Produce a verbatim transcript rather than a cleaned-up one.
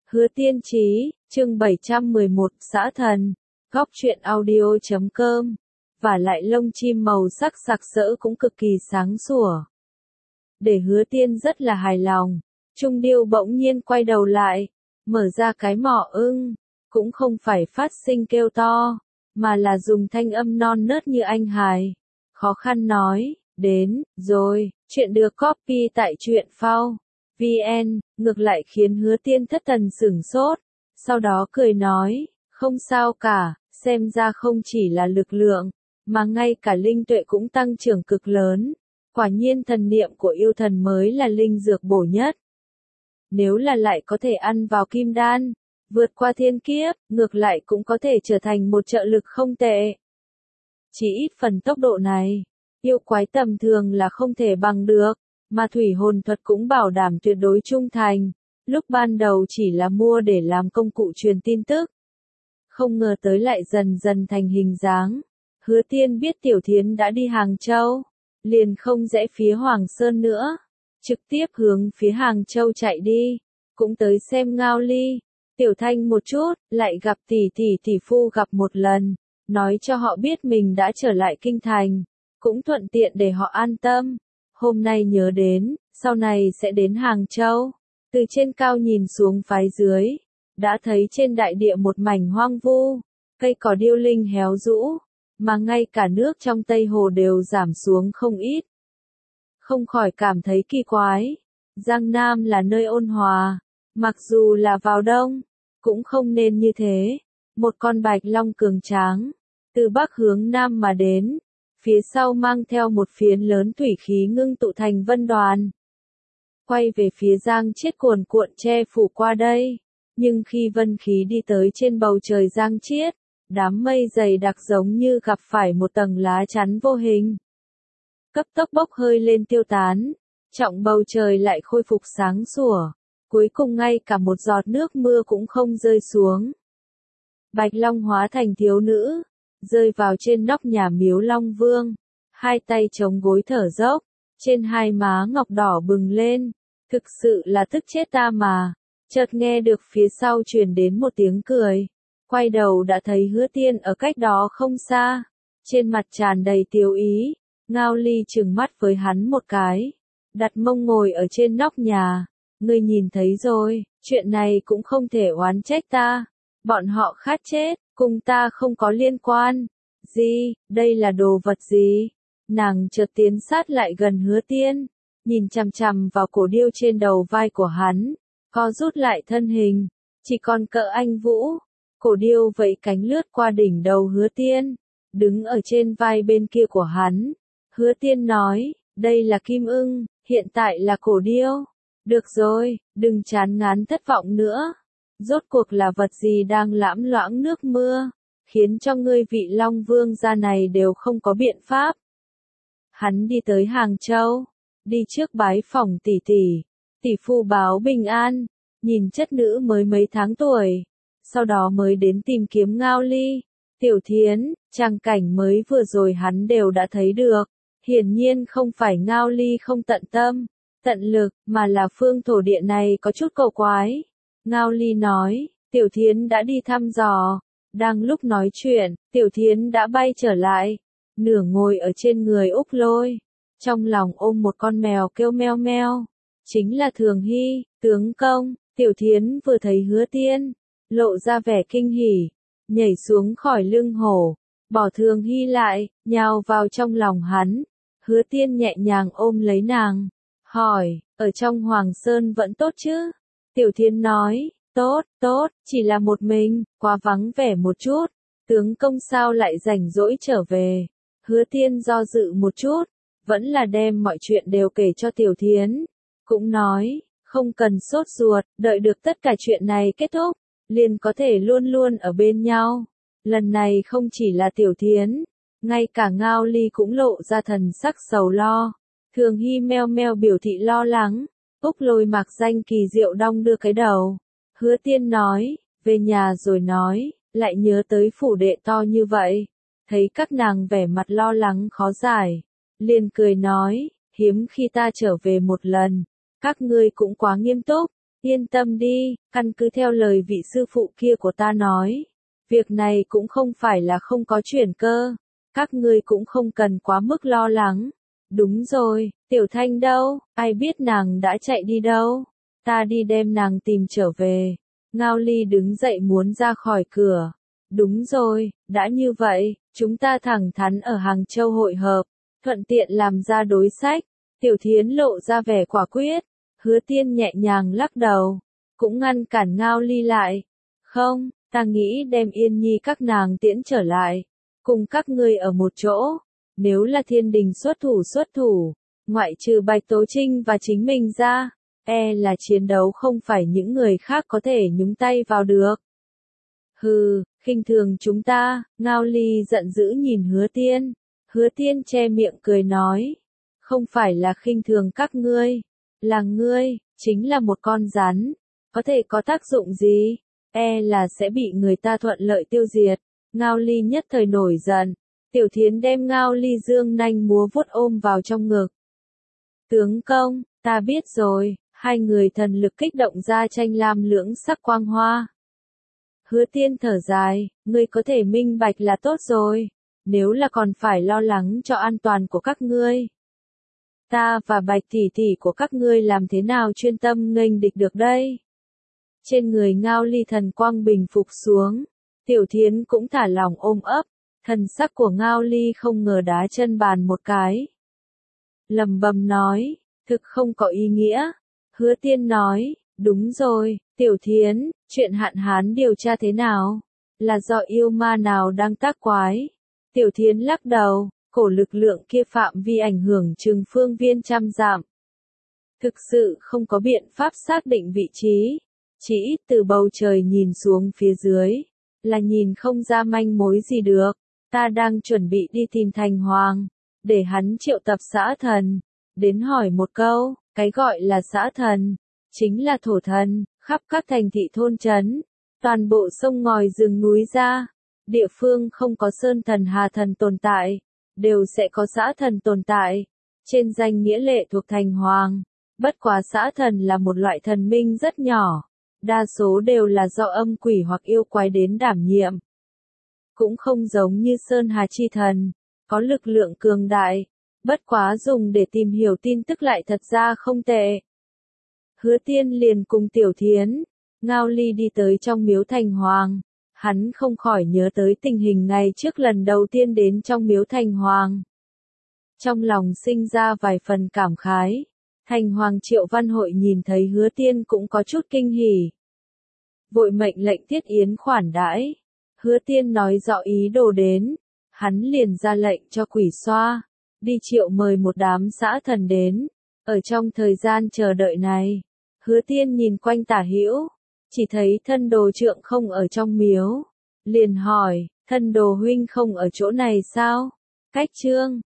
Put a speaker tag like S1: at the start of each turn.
S1: Hứa Tiên Chí, chương bảy trăm mười một, Xã Thần, Góc truyện audio chấm com. Và lại lông chim màu sắc sặc sỡ cũng cực kỳ sáng sủa. Để Hứa Tiên rất là hài lòng, Trung Điêu bỗng nhiên quay đầu lại, mở ra cái mỏ ưng, cũng không phải phát sinh kêu to, mà là dùng thanh âm non nớt như anh hài. Khó khăn nói, đến, rồi, chuyện được copy tại truyện phao vn, ngược lại khiến Hứa Tiên thất thần sửng sốt, sau đó cười nói, không sao cả, xem ra không chỉ là lực lượng, mà ngay cả linh tuệ cũng tăng trưởng cực lớn, quả nhiên thần niệm của yêu thần mới là linh dược bổ nhất. Nếu là lại có thể ăn vào kim đan, vượt qua thiên kiếp, ngược lại cũng có thể trở thành một trợ lực không tệ. Chỉ ít phần tốc độ này, yêu quái tầm thường là không thể bằng được, mà thủy hồn thuật cũng bảo đảm tuyệt đối trung thành, lúc ban đầu chỉ là mua để làm công cụ truyền tin tức. Không ngờ tới lại dần dần thành hình dáng. Hứa Tiên biết Tiểu Thiến đã đi Hàng Châu, liền không rẽ phía Hoàng Sơn nữa, trực tiếp hướng phía Hàng Châu chạy đi, cũng tới xem Ngao Ly, Tiểu Thanh một chút, lại gặp tỷ tỷ tỷ phu gặp một lần, nói cho họ biết mình đã trở lại kinh thành, cũng thuận tiện để họ an tâm. Hôm nay nhớ đến, sau này sẽ đến Hàng Châu. Từ trên cao nhìn xuống phái dưới, đã thấy trên đại địa một mảnh hoang vu, cây cỏ điêu linh héo rũ, mà ngay cả nước trong Tây Hồ đều giảm xuống không ít. Không khỏi cảm thấy kỳ quái, Giang Nam là nơi ôn hòa, mặc dù là vào đông, cũng không nên như thế. Một con bạch long cường tráng, từ bắc hướng nam mà đến, phía sau mang theo một phiến lớn thủy khí ngưng tụ thành vân đoàn. Quay về phía Giang Chiết cuồn cuộn che phủ qua đây, nhưng khi vân khí đi tới trên bầu trời Giang Chiết, đám mây dày đặc giống như gặp phải một tầng lá chắn vô hình. Cấp tốc bốc hơi lên tiêu tán, trọng bầu trời lại khôi phục sáng sủa, cuối cùng ngay cả một giọt nước mưa cũng không rơi xuống. Bạch Long hóa thành thiếu nữ, rơi vào trên nóc nhà miếu Long Vương, hai tay chống gối thở dốc, trên hai má ngọc đỏ bừng lên, thực sự là tức chết ta mà. Chợt nghe được phía sau truyền đến một tiếng cười, quay đầu đã thấy Hứa Tiên ở cách đó không xa, trên mặt tràn đầy tiêu ý. Ngao Ly trừng mắt với hắn một cái, đặt mông ngồi ở trên nóc nhà, ngươi nhìn thấy rồi, chuyện này cũng không thể oán trách ta, bọn họ khát chết, cùng ta không có liên quan. Gì, đây là đồ vật gì? Nàng chợt tiến sát lại gần Hứa Tiên, nhìn chằm chằm vào cổ điêu trên đầu vai của hắn, co rút lại thân hình, chỉ còn cỡ anh Vũ. Cổ điêu vẫy cánh lướt qua đỉnh đầu Hứa Tiên, đứng ở trên vai bên kia của hắn. Hứa Tiên nói, đây là kim ưng, hiện tại là cổ điêu. Được rồi, đừng chán ngán thất vọng nữa. Rốt cuộc là vật gì đang lãm loãng nước mưa, khiến cho ngươi vị Long Vương gia này đều không có biện pháp. Hắn đi tới Hàng Châu, đi trước bái phỏng tỷ tỷ, tỷ phu báo bình an, nhìn chất nữ mới mấy tháng tuổi, sau đó mới đến tìm kiếm Ngao Ly, Tiểu Thiến. Tràng cảnh mới vừa rồi hắn đều đã thấy được, hiển nhiên không phải Ngao Ly không tận tâm, tận lực, mà là phương thổ địa này có chút cầu quái. Ngao Ly nói, Tiểu Thiến đã đi thăm dò. Đang lúc nói chuyện, Tiểu Thiến đã bay trở lại, nửa ngồi ở trên người Úc Lôi, trong lòng ôm một con mèo kêu meo meo. Chính là Thường Hy, tướng công. Tiểu Thiến vừa thấy Hứa Tiên, lộ ra vẻ kinh hỉ, nhảy xuống khỏi lưng hổ, bỏ Thường Hy lại, nhào vào trong lòng hắn. Hứa Tiên nhẹ nhàng ôm lấy nàng, hỏi, ở trong Hoàng Sơn vẫn tốt chứ? Tiểu Thiến nói, tốt, tốt, chỉ là một mình, quá vắng vẻ một chút. Tướng công sao lại rảnh rỗi trở về? Hứa Tiên do dự một chút, vẫn là đem mọi chuyện đều kể cho Tiểu Thiến. Cũng nói, không cần sốt ruột, đợi được tất cả chuyện này kết thúc, liền có thể luôn luôn ở bên nhau. Lần này không chỉ là Tiểu Thiến, ngay cả Ngao Ly cũng lộ ra thần sắc sầu lo. Thường Hy meo meo biểu thị lo lắng. Úc Lôi mặc danh kỳ diệu đong đưa cái đầu. Hứa Tiên nói, về nhà rồi nói, lại nhớ tới phủ đệ to như vậy. Thấy các nàng vẻ mặt lo lắng khó giải, liền cười nói, hiếm khi ta trở về một lần, các ngươi cũng quá nghiêm túc. Yên tâm đi, căn cứ theo lời vị sư phụ kia của ta nói. Việc này cũng không phải là không có chuyển cơ. Các ngươi cũng không cần quá mức lo lắng. Đúng rồi, Tiểu Thanh đâu, ai biết nàng đã chạy đi đâu. Ta đi đem nàng tìm trở về. Ngao Ly đứng dậy muốn ra khỏi cửa. Đúng rồi, đã như vậy, chúng ta thẳng thắn ở Hàng Châu hội hợp, thuận tiện làm ra đối sách. Tiểu Thiến lộ ra vẻ quả quyết. Hứa Tiên nhẹ nhàng lắc đầu, cũng ngăn cản Ngao Ly lại. Không, ta nghĩ đem Yên Nhi các nàng tiễn trở lại, cùng các ngươi ở một chỗ. Nếu là thiên đình xuất thủ xuất thủ, ngoại trừ Bạch Tố Trinh và chính mình ra, e là chiến đấu không phải những người khác có thể nhúng tay vào được. Hừ, khinh thường chúng ta, Ngao Ly giận dữ nhìn Hứa Tiên. Hứa Tiên che miệng cười nói, không phải là khinh thường các ngươi, là ngươi, chính là một con rắn, có thể có tác dụng gì, e là sẽ bị người ta thuận lợi tiêu diệt. Ngao Ly nhất thời nổi giận, Tiểu Thiến đem Ngao Ly dương nanh múa vuốt ôm vào trong ngực. Tướng công, ta biết rồi, hai người thần lực kích động ra tranh lam lưỡng sắc quang hoa. Hứa Tiên thở dài, ngươi có thể minh bạch là tốt rồi, nếu là còn phải lo lắng cho an toàn của các ngươi. Ta và Bạch tỷ tỷ của các ngươi làm thế nào chuyên tâm nghênh địch được đây? Trên người Ngao Ly thần quang bình phục xuống, Tiểu Thiến cũng thả lỏng ôm ấp, thần sắc của Ngao Ly không ngờ đá chân bàn một cái. Lầm bầm nói, thực không có ý nghĩa. Hứa Tiên nói, đúng rồi, Tiểu Thiến, chuyện hạn hán điều tra thế nào? Là do yêu ma nào đang tác quái? Tiểu Thiến lắc đầu, cổ lực lượng kia phạm vi ảnh hưởng chừng phương viên trăm dặm. Thực sự không có biện pháp xác định vị trí, chỉ ít từ bầu trời nhìn xuống phía dưới, là nhìn không ra manh mối gì được. Ta đang chuẩn bị đi tìm Thành Hoàng, để hắn triệu tập xã thần, đến hỏi một câu, cái gọi là xã thần, chính là thổ thần, khắp các thành thị thôn trấn, toàn bộ sông ngòi rừng núi ra, địa phương không có sơn thần hà thần tồn tại, đều sẽ có xã thần tồn tại, trên danh nghĩa lệ thuộc Thành Hoàng. Bất quá xã thần là một loại thần minh rất nhỏ, đa số đều là do âm quỷ hoặc yêu quái đến đảm nhiệm. Cũng không giống như Sơn Hà Chi Thần, có lực lượng cường đại, bất quá dùng để tìm hiểu tin tức lại thật ra không tệ. Hứa Tiên liền cùng Tiểu Thiến, Ngao Ly đi tới trong miếu Thành Hoàng, hắn không khỏi nhớ tới tình hình ngày trước lần đầu tiên đến trong miếu Thành Hoàng. Trong lòng sinh ra vài phần cảm khái, Thành Hoàng Triệu Văn Hội nhìn thấy Hứa Tiên cũng có chút kinh hỉ. Vội mệnh lệnh Tiết Yến khoản đãi. Hứa Tiên nói rõ ý đồ đến, hắn liền ra lệnh cho Quỷ Xoa, đi triệu mời một đám xã thần đến. Ở trong thời gian chờ đợi này, Hứa Tiên nhìn quanh tả hữu, chỉ thấy thân đồ trượng không ở trong miếu, liền hỏi, thân đồ huynh không ở chỗ này sao? Cách Trương,